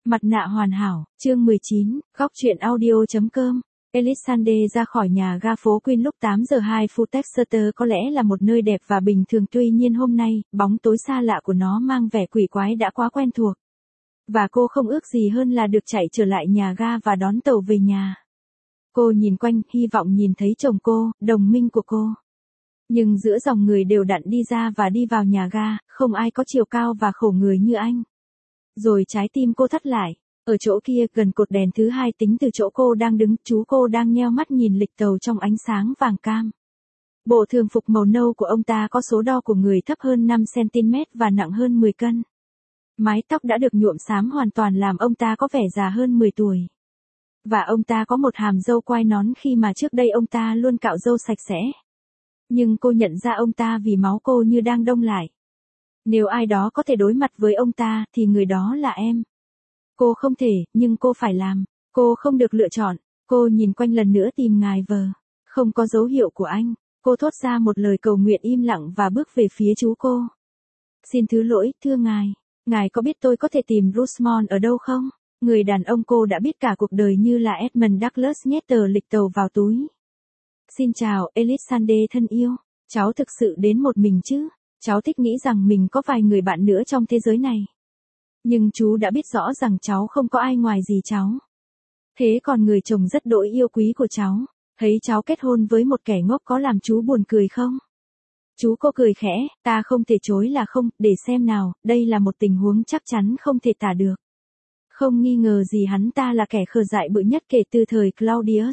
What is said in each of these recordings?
Mặt nạ hoàn hảo, chương 19, góc truyện audio.com. Elisande ra khỏi nhà ga phố Queen lúc 8 giờ 2 phút. Exeter có lẽ là một nơi đẹp và bình thường, tuy nhiên hôm nay, bóng tối xa lạ của nó mang vẻ quỷ quái đã quá quen thuộc. Và cô không ước gì hơn là được chạy trở lại nhà ga và đón tàu về nhà. Cô nhìn quanh, hy vọng nhìn thấy chồng cô, đồng minh của cô. Nhưng giữa dòng người đều đặn đi ra và đi vào nhà ga, không ai có chiều cao và khổ người như anh. Rồi trái tim cô thắt lại. Ở chỗ kia, gần cột đèn thứ hai tính từ chỗ cô đang đứng, chú cô đang nheo mắt nhìn lịch tàu trong ánh sáng vàng cam. Bộ thường phục màu nâu của ông ta có số đo của người thấp hơn 5cm và nặng hơn 10 cân. Mái tóc đã được nhuộm xám hoàn toàn làm ông ta có vẻ già hơn 10 tuổi. Và ông ta có một hàm râu quai nón khi mà trước đây ông ta luôn cạo râu sạch sẽ. Nhưng cô nhận ra ông ta vì máu cô như đang đông lại. Nếu ai đó có thể đối mặt với ông ta thì người đó là em. Cô không thể, nhưng cô phải làm. Cô không được lựa chọn. Cô nhìn quanh lần nữa tìm ngài vờ. Không có dấu hiệu của anh. Cô thốt ra một lời cầu nguyện im lặng và bước về phía chú cô. Xin thứ lỗi, thưa ngài. Ngài có biết tôi có thể tìm Rosamond ở đâu không? Người đàn ông cô đã biết cả cuộc đời như là Edmund Douglas nhét tờ lịch tàu vào túi. Xin chào, Elisande thân yêu. Cháu thực sự đến một mình chứ? Cháu thích nghĩ rằng mình có vài người bạn nữa trong thế giới này. Nhưng chú đã biết rõ rằng cháu không có ai ngoài gì cháu. Thế còn người chồng rất đỗi yêu quý của cháu, thấy cháu kết hôn với một kẻ ngốc có làm chú buồn cười không? Chú cô cười khẽ, ta không thể chối là không, để xem nào, đây là một tình huống chắc chắn không thể tả được. Không nghi ngờ gì hắn ta là kẻ khờ dại bự nhất kể từ thời Claudius.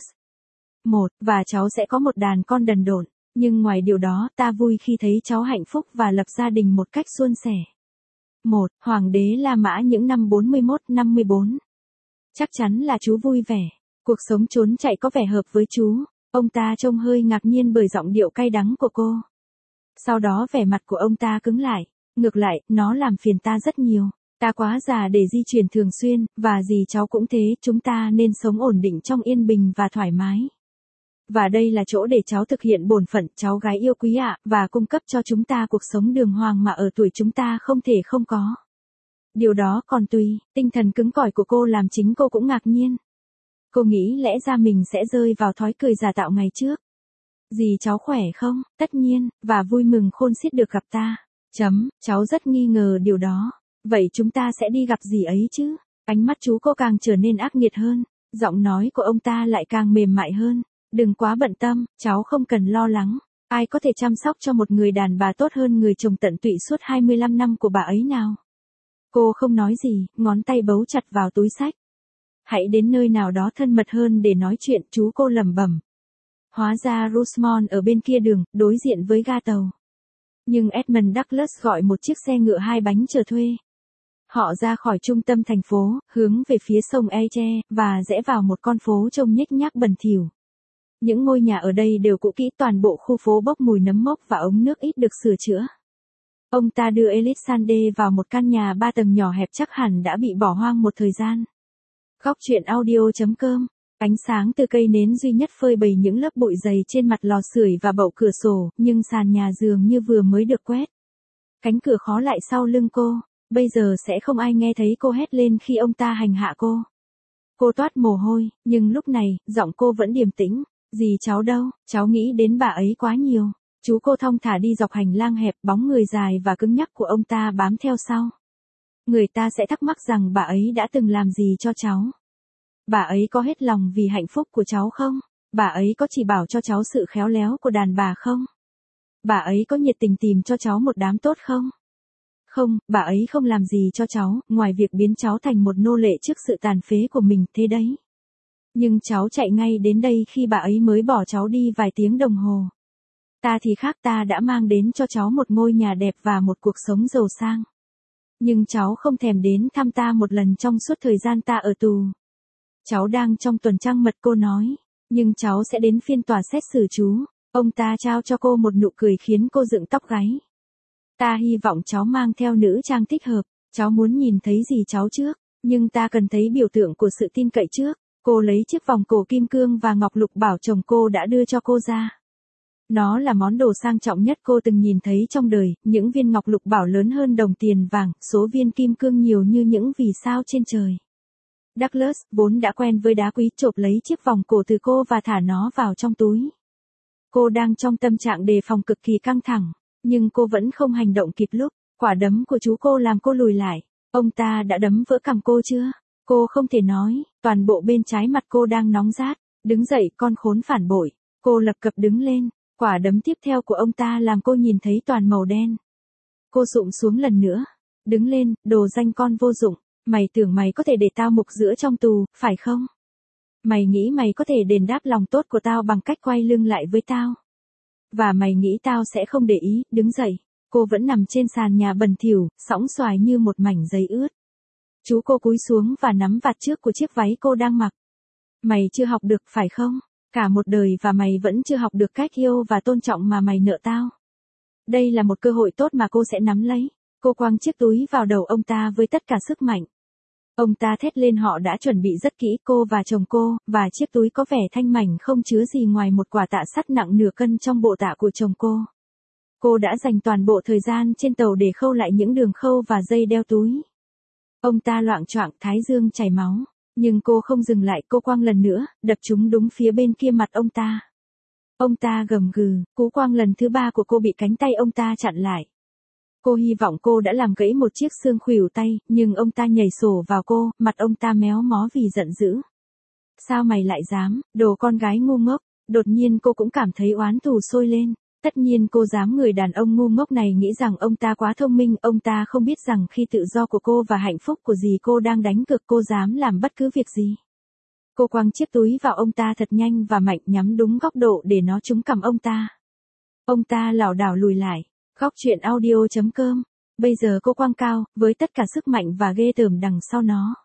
Và cháu sẽ có một đàn con đần độn. Nhưng ngoài điều đó, ta vui khi thấy cháu hạnh phúc và lập gia đình một cách suôn sẻ. Hoàng đế La Mã những năm 41-54. Chắc chắn là chú vui vẻ. Cuộc sống trốn chạy có vẻ hợp với chú. Ông ta trông hơi ngạc nhiên bởi giọng điệu cay đắng của cô. Sau đó vẻ mặt của ông ta cứng lại. Ngược lại, nó làm phiền ta rất nhiều. Ta quá già để di chuyển thường xuyên, và dì cháu cũng thế, chúng ta nên sống ổn định trong yên bình và thoải mái. Và đây là chỗ để cháu thực hiện bổn phận cháu gái yêu quý ạ, và cung cấp cho chúng ta cuộc sống đường hoàng mà ở tuổi chúng ta không thể không có. Điều đó còn tùy, tinh thần cứng cỏi của cô làm chính cô cũng ngạc nhiên. Cô nghĩ lẽ ra mình sẽ rơi vào thói cười giả tạo ngày trước. Dì cháu khỏe không? Tất nhiên, và vui mừng khôn xiết được gặp ta. Cháu rất nghi ngờ điều đó. Vậy chúng ta sẽ đi gặp dì ấy chứ? Ánh mắt chú cô càng trở nên ác nghiệt hơn. Giọng nói của ông ta lại càng mềm mại hơn. Đừng quá bận tâm, cháu không cần lo lắng. Ai có thể chăm sóc cho một người đàn bà tốt hơn người chồng tận tụy suốt 25 năm của bà ấy nào? Cô không nói gì, ngón tay bấu chặt vào túi xách. Hãy đến nơi nào đó thân mật hơn để nói chuyện, chú cô lẩm bẩm. Hóa ra Rosamond ở bên kia đường, đối diện với ga tàu. Nhưng Edmund Douglas gọi một chiếc xe ngựa 2 bánh chờ thuê. Họ ra khỏi trung tâm thành phố, hướng về phía sông Eche, và rẽ vào một con phố trông nhếch nhác bẩn thỉu. Những ngôi nhà ở đây đều cũ kỹ, toàn bộ khu phố bốc mùi nấm mốc và ống nước ít được sửa chữa. Ông ta đưa Elisande vào một căn nhà 3 tầng nhỏ hẹp chắc hẳn đã bị bỏ hoang một thời gian. Góc truyện audio.com. Ánh sáng từ cây nến duy nhất phơi bày những lớp bụi dày trên mặt lò sưởi và bậu cửa sổ, nhưng sàn nhà dường như vừa mới được quét. Cánh cửa khóa lại sau lưng cô, bây giờ sẽ không ai nghe thấy cô hét lên khi ông ta hành hạ cô. Cô toát mồ hôi, nhưng lúc này, giọng cô vẫn điềm tĩnh. Dì cháu đâu, cháu nghĩ đến bà ấy quá nhiều. Chú cô thong thả đi dọc hành lang hẹp, bóng người dài và cứng nhắc của ông ta bám theo sau. Người ta sẽ thắc mắc rằng bà ấy đã từng làm gì cho cháu. Bà ấy có hết lòng vì hạnh phúc của cháu không? Bà ấy có chỉ bảo cho cháu sự khéo léo của đàn bà không? Bà ấy có nhiệt tình tìm cho cháu một đám tốt không? Không, bà ấy không làm gì cho cháu, ngoài việc biến cháu thành một nô lệ trước sự tàn phế của mình, thế đấy. Nhưng cháu chạy ngay đến đây khi bà ấy mới bỏ cháu đi vài tiếng đồng hồ. Ta thì khác, ta đã mang đến cho cháu một ngôi nhà đẹp và một cuộc sống giàu sang. Nhưng cháu không thèm đến thăm ta một lần trong suốt thời gian ta ở tù. Cháu đang trong tuần trăng mật, cô nói. Nhưng cháu sẽ đến phiên tòa xét xử chú. Ông ta trao cho cô một nụ cười khiến cô dựng tóc gáy. Ta hy vọng cháu mang theo nữ trang thích hợp. Cháu muốn nhìn thấy gì cháu trước, nhưng ta cần thấy biểu tượng của sự tin cậy trước. Cô lấy chiếc vòng cổ kim cương và ngọc lục bảo chồng cô đã đưa cho cô ra. Nó là món đồ sang trọng nhất cô từng nhìn thấy trong đời, những viên ngọc lục bảo lớn hơn đồng tiền vàng, số viên kim cương nhiều như những vì sao trên trời. Douglas, vốn đã quen với đá quý, chộp lấy chiếc vòng cổ từ cô và thả nó vào trong túi. Cô đang trong tâm trạng đề phòng cực kỳ căng thẳng, nhưng cô vẫn không hành động kịp lúc. Quả đấm của chú cô làm cô lùi lại. Ông ta đã đấm vỡ cằm cô chưa? Cô không thể nói, toàn bộ bên trái mặt cô đang nóng rát. Đứng dậy, con khốn phản bội. Cô lập cập đứng lên. Quả đấm tiếp theo của ông ta làm cô nhìn thấy toàn màu đen. Cô sụm xuống lần nữa. Đứng lên, đồ danh con vô dụng. Mày tưởng mày có thể để tao mục giữa trong tù, phải không? Mày nghĩ mày có thể đền đáp lòng tốt của tao bằng cách quay lưng lại với tao. Và mày nghĩ tao sẽ không để ý, đứng dậy. Cô vẫn nằm trên sàn nhà bẩn thỉu, sõng xoài như một mảnh giấy ướt. Chú cô cúi xuống và nắm vạt trước của chiếc váy cô đang mặc. Mày chưa học được, phải không? Cả một đời và mày vẫn chưa học được cách yêu và tôn trọng mà mày nợ tao. Đây là một cơ hội tốt mà cô sẽ nắm lấy. Cô quăng chiếc túi vào đầu ông ta với tất cả sức mạnh. Ông ta thét lên, họ đã chuẩn bị rất kỹ, cô và chồng cô, và chiếc túi có vẻ thanh mảnh không chứa gì ngoài một quả tạ sắt nặng nửa cân trong bộ tạ của chồng cô. Cô đã dành toàn bộ thời gian trên tàu để khâu lại những đường khâu và dây đeo túi. Ông ta loạng choạng, thái dương chảy máu. Nhưng cô không dừng lại, cô quăng lần nữa, đập chúng đúng phía bên kia mặt ông ta. Ông ta gầm gừ, cú quăng lần thứ 3 của cô bị cánh tay ông ta chặn lại. Cô hy vọng cô đã làm gãy một chiếc xương khuỷu tay, nhưng ông ta nhảy sổ vào cô, mặt ông ta méo mó vì giận dữ. Sao mày lại dám, đồ con gái ngu ngốc. Đột nhiên cô cũng cảm thấy oán thù sôi lên. Tất nhiên cô dám, người đàn ông ngu ngốc này nghĩ rằng ông ta quá thông minh, ông ta không biết rằng khi tự do của cô và hạnh phúc của dì cô đang đánh cược, cô dám làm bất cứ việc gì. Cô quăng chiếc túi vào ông ta thật nhanh và mạnh, nhắm đúng góc độ để nó trúng cằm ông ta. Ông ta lảo đảo lùi lại. Góc truyện audio.com. Bây giờ cô quăng cao, với tất cả sức mạnh và ghê tởm đằng sau nó.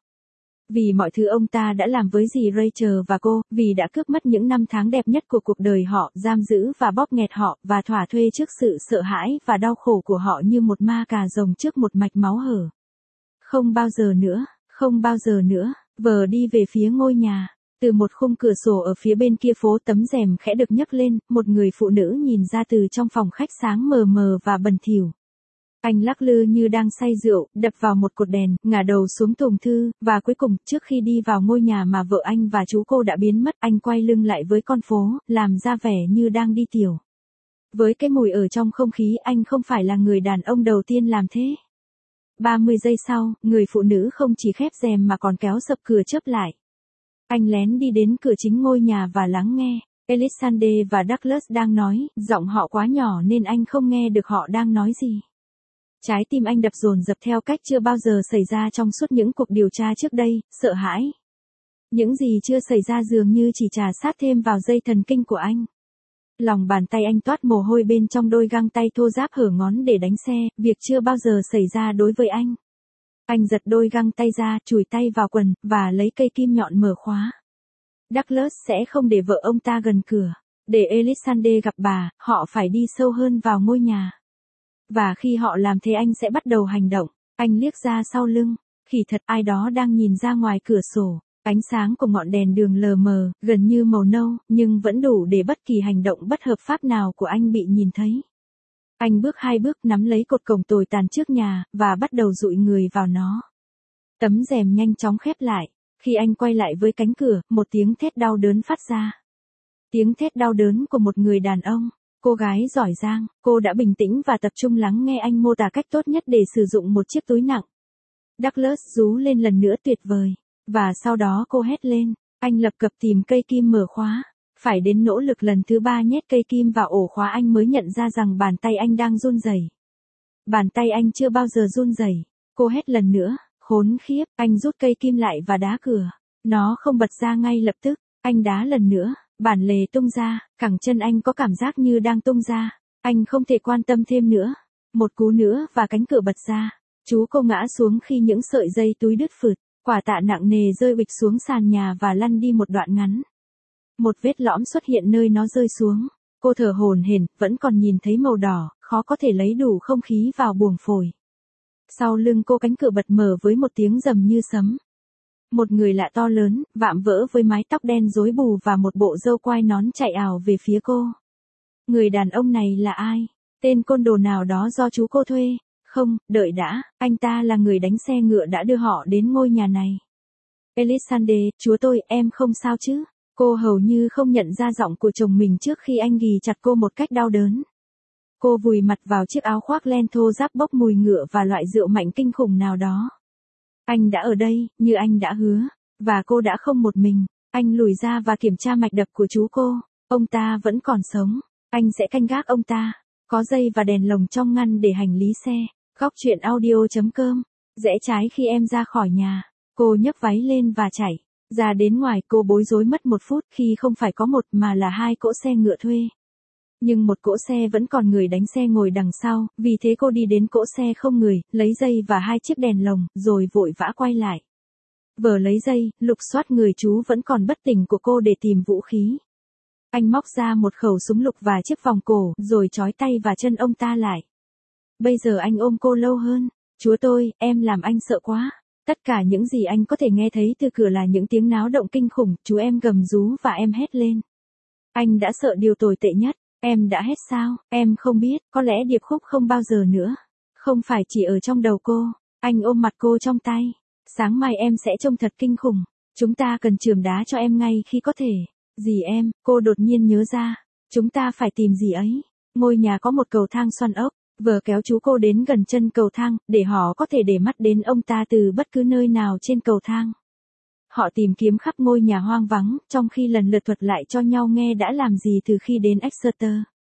Vì mọi thứ ông ta đã làm với dì Rachel và cô, vì đã cướp mất những năm tháng đẹp nhất của cuộc đời họ, giam giữ và bóp nghẹt họ, và thỏa thuê trước sự sợ hãi và đau khổ của họ như một ma cà rồng trước một mạch máu hở. Không bao giờ nữa, không bao giờ nữa, vờ đi về phía ngôi nhà. Từ một khung cửa sổ ở phía bên kia phố, tấm rèm khẽ được nhấc lên, một người phụ nữ nhìn ra từ trong phòng khách sáng mờ mờ và bẩn thỉu. Anh lắc lư như đang say rượu, đập vào một cột đèn, ngả đầu xuống thùng thư, và cuối cùng, trước khi đi vào ngôi nhà mà vợ anh và chú cô đã biến mất, anh quay lưng lại với con phố, làm ra vẻ như đang đi tiểu. Với cái mùi ở trong không khí, anh không phải là người đàn ông đầu tiên làm thế. 30 giây sau, người phụ nữ không chỉ khép rèm mà còn kéo sập cửa chớp lại. Anh lén đi đến cửa chính ngôi nhà và lắng nghe. Elisande và Douglas đang nói, giọng họ quá nhỏ nên anh không nghe được họ đang nói gì. Trái tim anh đập dồn dập theo cách chưa bao giờ xảy ra trong suốt những cuộc điều tra trước đây, sợ hãi. Những gì chưa xảy ra dường như chỉ trà sát thêm vào dây thần kinh của anh. Lòng bàn tay anh toát mồ hôi bên trong đôi găng tay thô ráp hở ngón để đánh xe, việc chưa bao giờ xảy ra đối với anh. Anh giật đôi găng tay ra, chùi tay vào quần, và lấy cây kim nhọn mở khóa. Douglas sẽ không để vợ ông ta gần cửa. Để Elisande gặp bà, họ phải đi sâu hơn vào ngôi nhà. Và khi họ làm thế anh sẽ bắt đầu hành động. Anh liếc ra sau lưng. Khỉ thật, ai đó đang nhìn ra ngoài cửa sổ. Ánh sáng của ngọn đèn đường lờ mờ, gần như màu nâu, nhưng vẫn đủ để bất kỳ hành động bất hợp pháp nào của anh bị nhìn thấy. Anh bước 2 bước, nắm lấy cột cổng tồi tàn trước nhà, và bắt đầu dụi người vào nó. Tấm rèm nhanh chóng khép lại. Khi anh quay lại với cánh cửa, một tiếng thét đau đớn phát ra. Tiếng thét đau đớn của một người đàn ông. Cô gái giỏi giang, cô đã bình tĩnh và tập trung lắng nghe anh mô tả cách tốt nhất để sử dụng một chiếc túi nặng. Douglas rú lên lần nữa, tuyệt vời. Và sau đó cô hét lên. Anh lập cập tìm cây kim mở khóa. Phải đến nỗ lực lần thứ 3 nhét cây kim vào ổ khóa anh mới nhận ra rằng bàn tay anh đang run rẩy. Bàn tay anh chưa bao giờ run rẩy. Cô hét lần nữa, khốn khiếp, anh rút cây kim lại và đá cửa. Nó không bật ra ngay lập tức, anh đá lần nữa, bản lề tung ra, cẳng chân anh có cảm giác như đang tung ra. Anh không thể quan tâm thêm nữa. Một cú nữa và cánh cửa bật ra. Chú cô ngã xuống khi những sợi dây túi đứt phượt. Quả tạ nặng nề rơi bịch xuống sàn nhà và lăn đi một đoạn ngắn. Một vết lõm xuất hiện nơi nó rơi xuống. Cô thở hổn hển, vẫn còn nhìn thấy màu đỏ, khó có thể lấy đủ không khí vào buồng phổi. Sau lưng cô, cánh cửa bật mở với một tiếng rầm như sấm. Một người lạ to lớn, vạm vỡ với mái tóc đen rối bù và một bộ râu quai nón chạy ào về phía cô. Người đàn ông này là ai? Tên côn đồ nào đó do chú cô thuê? Không, đợi đã, anh ta là người đánh xe ngựa đã đưa họ đến ngôi nhà này. Elisande, chúa tôi, em không sao chứ? Cô hầu như không nhận ra giọng của chồng mình trước khi anh ghì chặt cô một cách đau đớn. Cô vùi mặt vào chiếc áo khoác len thô ráp bốc mùi ngựa và loại rượu mạnh kinh khủng nào đó. Anh đã ở đây, như anh đã hứa. Và cô đã không một mình. Anh lùi ra và kiểm tra mạch đập của chú cô. Ông ta vẫn còn sống. Anh sẽ canh gác ông ta. Có dây và đèn lồng trong ngăn để hành lý xe. Góc chuyện audio.com. Rẽ trái khi em ra khỏi nhà. Cô nhấc váy lên và chạy. Ra đến ngoài cô bối rối mất 1 phút khi không phải có một mà là 2 cỗ xe ngựa thuê. Nhưng một cỗ xe vẫn còn người đánh xe ngồi đằng sau, vì thế cô đi đến cỗ xe không người, lấy dây và 2 chiếc đèn lồng, rồi vội vã quay lại. Vừa lấy dây, lục soát người chú vẫn còn bất tỉnh của cô để tìm vũ khí. Anh móc ra một khẩu súng lục và chiếc vòng cổ, rồi trói tay và chân ông ta lại. Bây giờ anh ôm cô lâu hơn. Chúa tôi, em làm anh sợ quá. Tất cả những gì anh có thể nghe thấy từ cửa là những tiếng náo động kinh khủng, chú em gầm rú và em hét lên. Anh đã sợ điều tồi tệ nhất. Em đã hét sao? Em không biết, có lẽ điệp khúc không bao giờ nữa. Không phải chỉ ở trong đầu cô. Anh ôm mặt cô trong tay. Sáng mai em sẽ trông thật kinh khủng. Chúng ta cần chườm đá cho em ngay khi có thể. Dì em, cô đột nhiên nhớ ra. Chúng ta phải tìm dì ấy. Ngôi nhà có một cầu thang xoăn ốc. Vừa kéo chú cô đến gần chân cầu thang, để họ có thể để mắt đến ông ta từ bất cứ nơi nào trên cầu thang. Họ tìm kiếm khắp ngôi nhà hoang vắng, trong khi lần lượt thuật lại cho nhau nghe đã làm gì từ khi đến Exeter.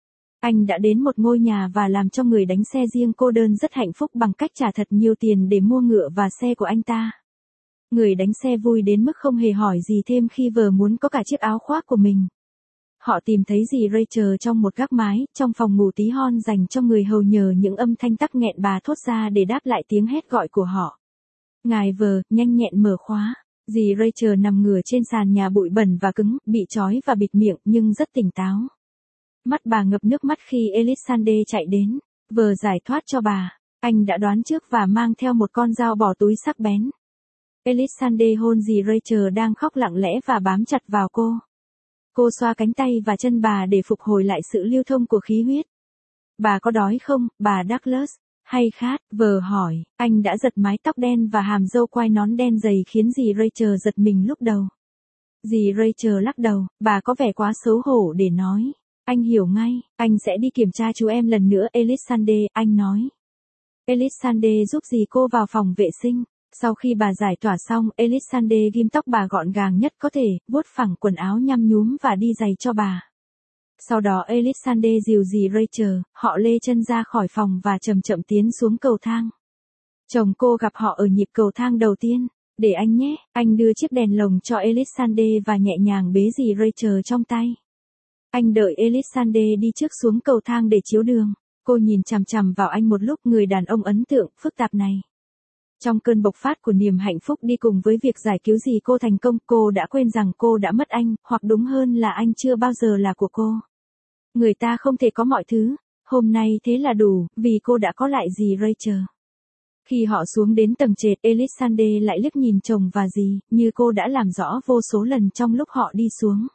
Anh đã đến một ngôi nhà và làm cho người đánh xe riêng cô đơn rất hạnh phúc bằng cách trả thật nhiều tiền để mua ngựa và xe của anh ta. Người đánh xe vui đến mức không hề hỏi gì thêm khi vừa muốn có cả chiếc áo khoác của mình. Họ tìm thấy dì Rachel trong một gác mái, trong phòng ngủ tí hon dành cho người hầu nhờ những âm thanh tắc nghẹn bà thốt ra để đáp lại tiếng hét gọi của họ. Ngài vờ, nhanh nhẹn mở khóa. Dì Rachel nằm ngửa trên sàn nhà bụi bẩn và cứng, bị trói và bịt miệng nhưng rất tỉnh táo. Mắt bà ngập nước mắt khi Elisande chạy đến, vừa giải thoát cho bà. Anh đã đoán trước và mang theo một con dao bỏ túi sắc bén. Elisande hôn dì Rachel đang khóc lặng lẽ và bám chặt vào cô. Cô xoa cánh tay và chân bà để phục hồi lại sự lưu thông của khí huyết. Bà có đói không, bà Douglas? Hay khát? Vờ hỏi. Anh đã giật mái tóc đen và hàm râu quai nón đen dày khiến dì Rachel giật mình lúc đầu. Dì Rachel lắc đầu, bà có vẻ quá xấu hổ để nói. Anh hiểu ngay, anh sẽ đi kiểm tra chú em lần nữa Elisande, anh nói. Elisande giúp dì cô vào phòng vệ sinh. Sau khi bà giải tỏa xong, Elisande ghim tóc bà gọn gàng nhất có thể, vuốt phẳng quần áo nhăm nhúm và đi giày cho bà. Sau đó Elisande dìu dì Rachel, họ lê chân ra khỏi phòng và chậm chậm tiến xuống cầu thang. Chồng cô gặp họ ở nhịp cầu thang đầu tiên. Để anh nhé, anh đưa chiếc đèn lồng cho Elisande và nhẹ nhàng bế dì Rachel trong tay. Anh đợi Elisande đi trước xuống cầu thang để chiếu đường. Cô nhìn chằm chằm vào anh một lúc, người đàn ông ấn tượng, phức tạp này. Trong cơn bộc phát của niềm hạnh phúc đi cùng với việc giải cứu dì cô thành công, cô đã quên rằng cô đã mất anh, hoặc đúng hơn là anh chưa bao giờ là của cô. Người ta không thể có mọi thứ, hôm nay thế là đủ, vì cô đã có lại dì Rachel. Khi họ xuống đến tầng trệt, Elisande lại liếc nhìn chồng và dì, như cô đã làm rõ vô số lần trong lúc họ đi xuống.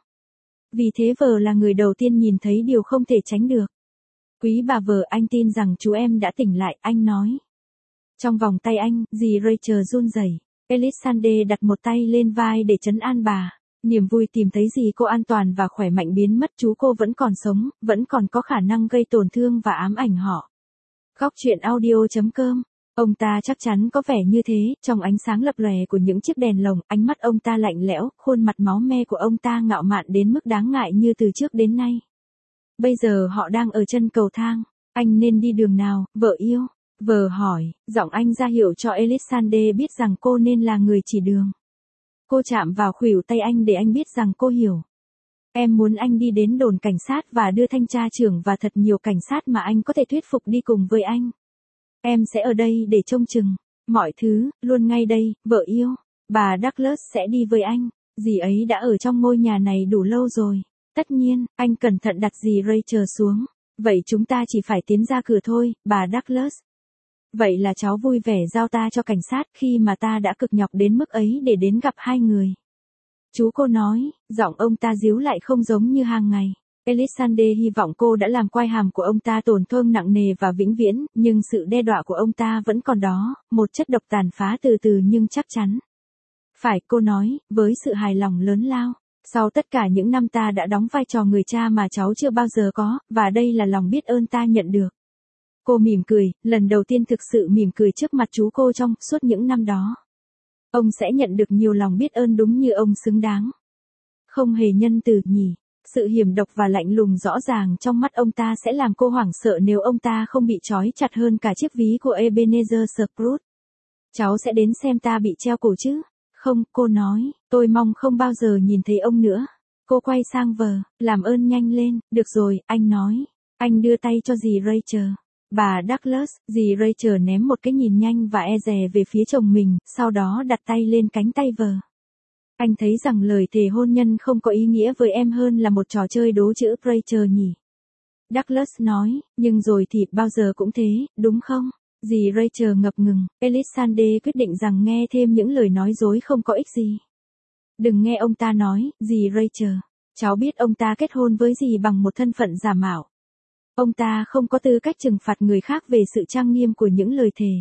Vì thế vợ là người đầu tiên nhìn thấy điều không thể tránh được. Quý bà vợ, anh tin rằng chú em đã tỉnh lại, anh nói. Trong vòng tay anh, dì Rachel run rẩy. Elisande đặt một tay lên vai để trấn an bà. Niềm vui tìm thấy dì cô an toàn và khỏe mạnh biến mất, chú cô vẫn còn sống, vẫn còn có khả năng gây tổn thương và ám ảnh họ. Góc chuyện audio.com. Ông ta chắc chắn có vẻ như thế, trong ánh sáng lập lòe của những chiếc đèn lồng, ánh mắt ông ta lạnh lẽo, khuôn mặt máu me của ông ta ngạo mạn đến mức đáng ngại như từ trước đến nay. Bây giờ họ đang ở chân cầu thang. Anh nên đi đường nào, vợ yêu? Vợ hỏi, giọng anh ra hiệu cho Elisande biết rằng cô nên là người chỉ đường. Cô chạm vào khuỷu tay anh để anh biết rằng cô hiểu. Em muốn anh đi đến đồn cảnh sát và đưa thanh tra trưởng và thật nhiều cảnh sát mà anh có thể thuyết phục đi cùng với anh. Em sẽ ở đây để trông chừng. Mọi thứ, luôn ngay đây, vợ yêu. Bà Douglas sẽ đi với anh. Dì ấy đã ở trong ngôi nhà này đủ lâu rồi. Tất nhiên, anh cẩn thận đặt dì Rachel xuống. Vậy chúng ta chỉ phải tiến ra cửa thôi, bà Douglas. Vậy là cháu vui vẻ giao ta cho cảnh sát khi mà ta đã cực nhọc đến mức ấy để đến gặp hai người. Chú cô nói, giọng ông ta díu lại không giống như hàng ngày. Elisande hy vọng cô đã làm quai hàm của ông ta tổn thương nặng nề và vĩnh viễn, nhưng sự đe dọa của ông ta vẫn còn đó, một chất độc tàn phá từ từ nhưng chắc chắn. Phải, cô nói, với sự hài lòng lớn lao. Sau tất cả những năm ta đã đóng vai trò người cha mà cháu chưa bao giờ có, và đây là lòng biết ơn ta nhận được. Cô mỉm cười, lần đầu tiên thực sự mỉm cười trước mặt chú cô trong suốt những năm đó. Ông sẽ nhận được nhiều lòng biết ơn đúng như ông xứng đáng. Không hề nhân từ nhỉ. Sự hiểm độc và lạnh lùng rõ ràng trong mắt ông ta sẽ làm cô hoảng sợ nếu ông ta không bị trói chặt hơn cả chiếc ví của Ebenezer Scrooge. Cháu sẽ đến xem ta bị treo cổ chứ? Không, cô nói, tôi mong không bao giờ nhìn thấy ông nữa. Cô quay sang vợ, làm ơn nhanh lên, được rồi, anh nói. Anh đưa tay cho dì Rachel. Bà Douglas, dì Rachel ném một cái nhìn nhanh và e dè về phía chồng mình, sau đó đặt tay lên cánh tay vợ. Anh thấy rằng lời thề hôn nhân không có ý nghĩa với em hơn là một trò chơi đố chữ Rachel nhỉ? Douglas nói, nhưng rồi thì bao giờ cũng thế, đúng không? Dì Rachel ngập ngừng, Elisande quyết định rằng nghe thêm những lời nói dối không có ích gì. Đừng nghe ông ta nói, dì Rachel. Cháu biết ông ta kết hôn với dì bằng một thân phận giả mạo. Ông ta không có tư cách trừng phạt người khác về sự trang nghiêm của những lời thề.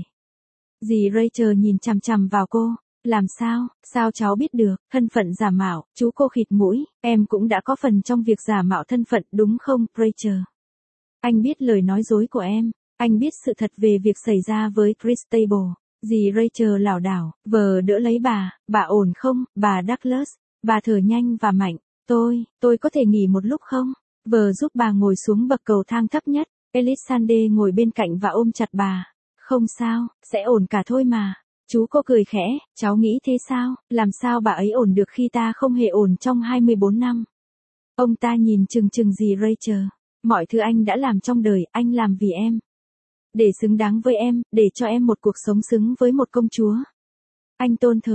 Dì Rachel nhìn chằm chằm vào cô. Làm sao, sao cháu biết được, thân phận giả mạo, chú cô khịt mũi, em cũng đã có phần trong việc giả mạo thân phận đúng không, Rachel? Anh biết lời nói dối của em, anh biết sự thật về việc xảy ra với Christabel. Dì Rachel lảo đảo, vờ đỡ lấy bà ổn không, bà Douglas, bà thở nhanh và mạnh, tôi có thể nghỉ một lúc không? Vờ giúp bà ngồi xuống bậc cầu thang thấp nhất, Elisande ngồi bên cạnh và ôm chặt bà. Không sao, sẽ ổn cả thôi mà. Chú cô cười khẽ, cháu nghĩ thế sao, làm sao bà ấy ổn được khi ta không hề ổn trong 24 năm. Ông ta nhìn chừng chừng dì Rachel, mọi thứ anh đã làm trong đời, anh làm vì em. Để xứng đáng với em, để cho em một cuộc sống xứng với một công chúa. Anh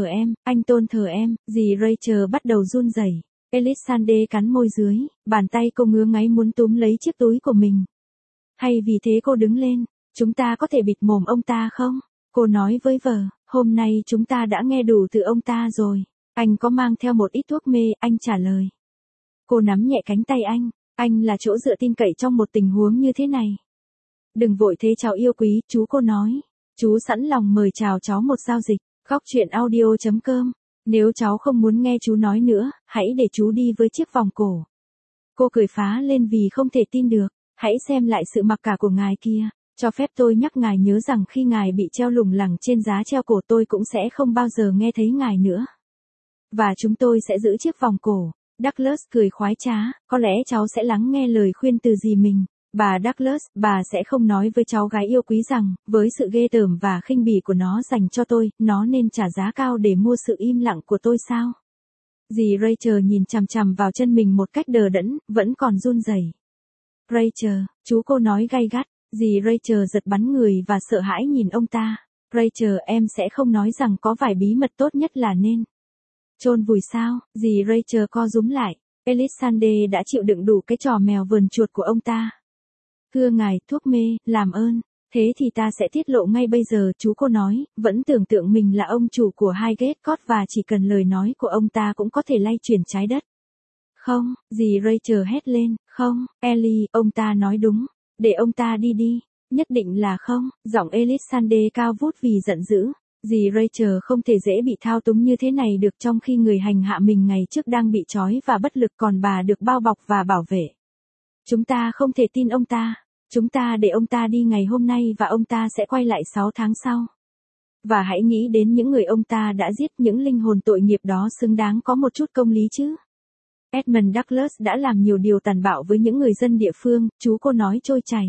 tôn thờ em, dì Rachel bắt đầu run rẩy. Elisande cắn môi dưới, bàn tay cô ngứa ngáy muốn túm lấy chiếc túi của mình. Hay vì thế cô đứng lên, chúng ta có thể bịt mồm ông ta không? Cô nói với vợ, hôm nay chúng ta đã nghe đủ từ ông ta rồi. Anh có mang theo một ít thuốc mê, anh trả lời. Cô nắm nhẹ cánh tay anh là chỗ dựa tin cậy trong một tình huống như thế này. Đừng vội thế cháu yêu quý, chú cô nói. Chú sẵn lòng mời chào cháu một giao dịch, góc chuyện audio.com. Nếu cháu không muốn nghe chú nói nữa, hãy để chú đi với chiếc vòng cổ. Cô cười phá lên vì không thể tin được, hãy xem lại sự mặc cả của ngài kia. Cho phép tôi nhắc ngài nhớ rằng khi ngài bị treo lủng lẳng trên giá treo cổ tôi cũng sẽ không bao giờ nghe thấy ngài nữa. Và chúng tôi sẽ giữ chiếc vòng cổ. Douglas cười khoái trá, có lẽ cháu sẽ lắng nghe lời khuyên từ dì mình. Bà Douglas, bà sẽ không nói với cháu gái yêu quý rằng, với sự ghê tởm và khinh bỉ của nó dành cho tôi, nó nên trả giá cao để mua sự im lặng của tôi sao? Dì Rachel nhìn chằm chằm vào chân mình một cách đờ đẫn, vẫn còn run rẩy. Rachel, chú cô nói gay gắt. Dì Rachel giật bắn người và sợ hãi nhìn ông ta. Rachel, em sẽ không nói rằng có vài bí mật tốt nhất là nên chôn vùi sao? Dì Rachel co rúm lại. Elisande đã chịu đựng đủ cái trò mèo vườn chuột của ông ta. Thưa ngài, thuốc mê, làm ơn. Thế thì ta sẽ tiết lộ ngay bây giờ, chú cô nói, vẫn tưởng tượng mình là ông chủ của Highgate Court và chỉ cần lời nói của ông ta cũng có thể lay chuyển trái đất. Không, dì Rachel hét lên, không, Ellie, ông ta nói đúng. Để ông ta đi đi, nhất định là không, giọng Elisande cao vút vì giận dữ. Dì Rachel không thể dễ bị thao túng như thế này được trong khi người hành hạ mình ngày trước đang bị trói và bất lực còn bà được bao bọc và bảo vệ. Chúng ta không thể tin ông ta, chúng ta để ông ta đi ngày hôm nay và ông ta sẽ quay lại 6 tháng sau. Và hãy nghĩ đến những người ông ta đã giết, những linh hồn tội nghiệp đó xứng đáng có một chút công lý chứ. Edmund Douglas đã làm nhiều điều tàn bạo với những người dân địa phương, chú cô nói trôi chảy.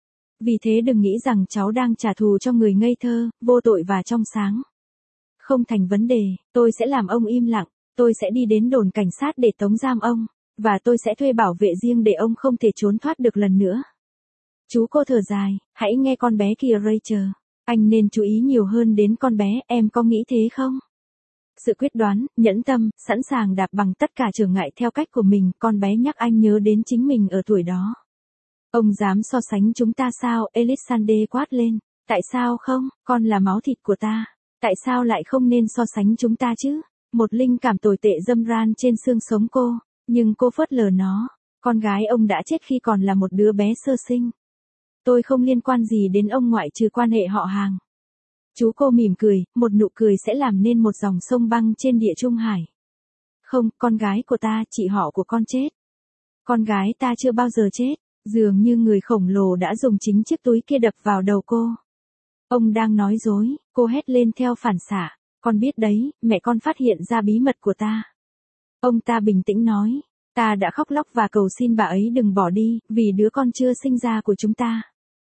Vì thế đừng nghĩ rằng cháu đang trả thù cho người ngây thơ, vô tội và trong sáng. Không thành vấn đề, tôi sẽ làm ông im lặng, tôi sẽ đi đến đồn cảnh sát để tống giam ông, và tôi sẽ thuê bảo vệ riêng để ông không thể trốn thoát được lần nữa. Chú cô thở dài, hãy nghe con bé kìa Rachel, anh nên chú ý nhiều hơn đến con bé, em có nghĩ thế không? Sự quyết đoán, nhẫn tâm, sẵn sàng đạp bằng tất cả trở ngại theo cách của mình, con bé nhắc anh nhớ đến chính mình ở tuổi đó. Ông dám so sánh chúng ta sao? Elisande quát lên. Tại sao không? Con là máu thịt của ta. Tại sao lại không nên so sánh chúng ta chứ? Một linh cảm tồi tệ dâm ran trên xương sống cô, nhưng cô phớt lờ nó. Con gái ông đã chết khi còn là một đứa bé sơ sinh. Tôi không liên quan gì đến ông ngoại trừ quan hệ họ hàng. Chú cô mỉm cười, một nụ cười sẽ làm nên một dòng sông băng trên địa Trung Hải. Không, con gái của ta, chị họ của con chết. Con gái ta chưa bao giờ chết. Dường như người khổng lồ đã dùng chính chiếc túi kia đập vào đầu cô. Ông đang nói dối, cô hét lên theo phản xạ. Con biết đấy, mẹ con phát hiện ra bí mật của ta. Ông ta bình tĩnh nói, ta đã khóc lóc và cầu xin bà ấy đừng bỏ đi, vì đứa con chưa sinh ra của chúng ta.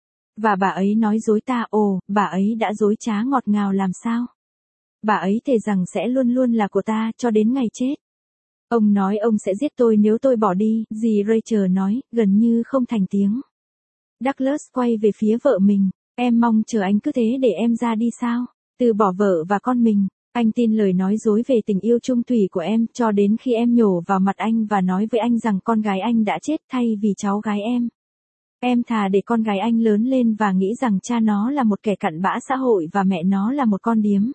Và bà ấy nói dối ta, bà ấy đã dối trá ngọt ngào làm sao? Bà ấy thề rằng sẽ luôn luôn là của ta, cho đến ngày chết. Ông nói ông sẽ giết tôi nếu tôi bỏ đi, dì Rachel nói, gần như không thành tiếng. Douglas quay về phía vợ mình, em mong chờ anh cứ thế để em ra đi sao? Từ bỏ vợ và con mình. Anh tin lời nói dối về tình yêu chung thủy của em cho đến khi em nhổ vào mặt anh và nói với anh rằng con gái anh đã chết thay vì cháu gái em. Em thà để con gái anh lớn lên và nghĩ rằng cha nó là một kẻ cặn bã xã hội và mẹ nó là một con điếm.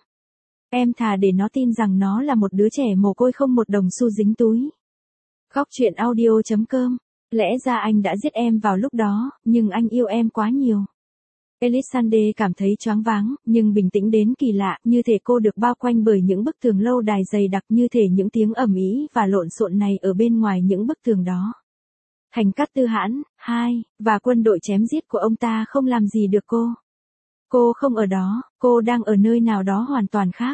Em thà để nó tin rằng nó là một đứa trẻ mồ côi không một đồng xu dính túi. Góc truyện audio.com. Lẽ ra anh đã giết em vào lúc đó, nhưng anh yêu em quá nhiều. Elisande cảm thấy choáng váng, nhưng bình tĩnh đến kỳ lạ, như thể cô được bao quanh bởi những bức tường lâu đài dày đặc, như thể những tiếng ầm ĩ và lộn xộn này ở bên ngoài những bức tường đó. Thành Cát Tư Hãn, và quân đội chém giết của ông ta không làm gì được cô. Cô không ở đó, cô đang ở nơi nào đó hoàn toàn khác.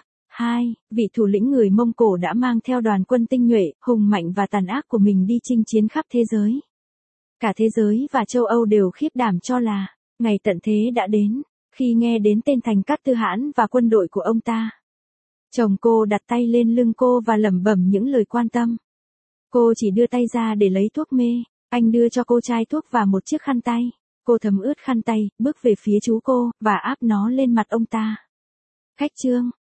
Vị thủ lĩnh người Mông Cổ đã mang theo đoàn quân tinh nhuệ, hùng mạnh và tàn ác của mình đi chinh chiến khắp thế giới. Cả thế giới và châu Âu đều khiếp đảm cho là ngày tận thế đã đến. Khi nghe đến tên Thành Cát Tư Hãn và quân đội của ông ta, chồng cô đặt tay lên lưng cô và lẩm bẩm những lời quan tâm. Cô chỉ đưa tay ra để lấy thuốc mê. Anh đưa cho cô chai thuốc và một chiếc khăn tay. Cô thấm ướt khăn tay, bước về phía chú cô, và áp nó lên mặt ông ta. Khách trương,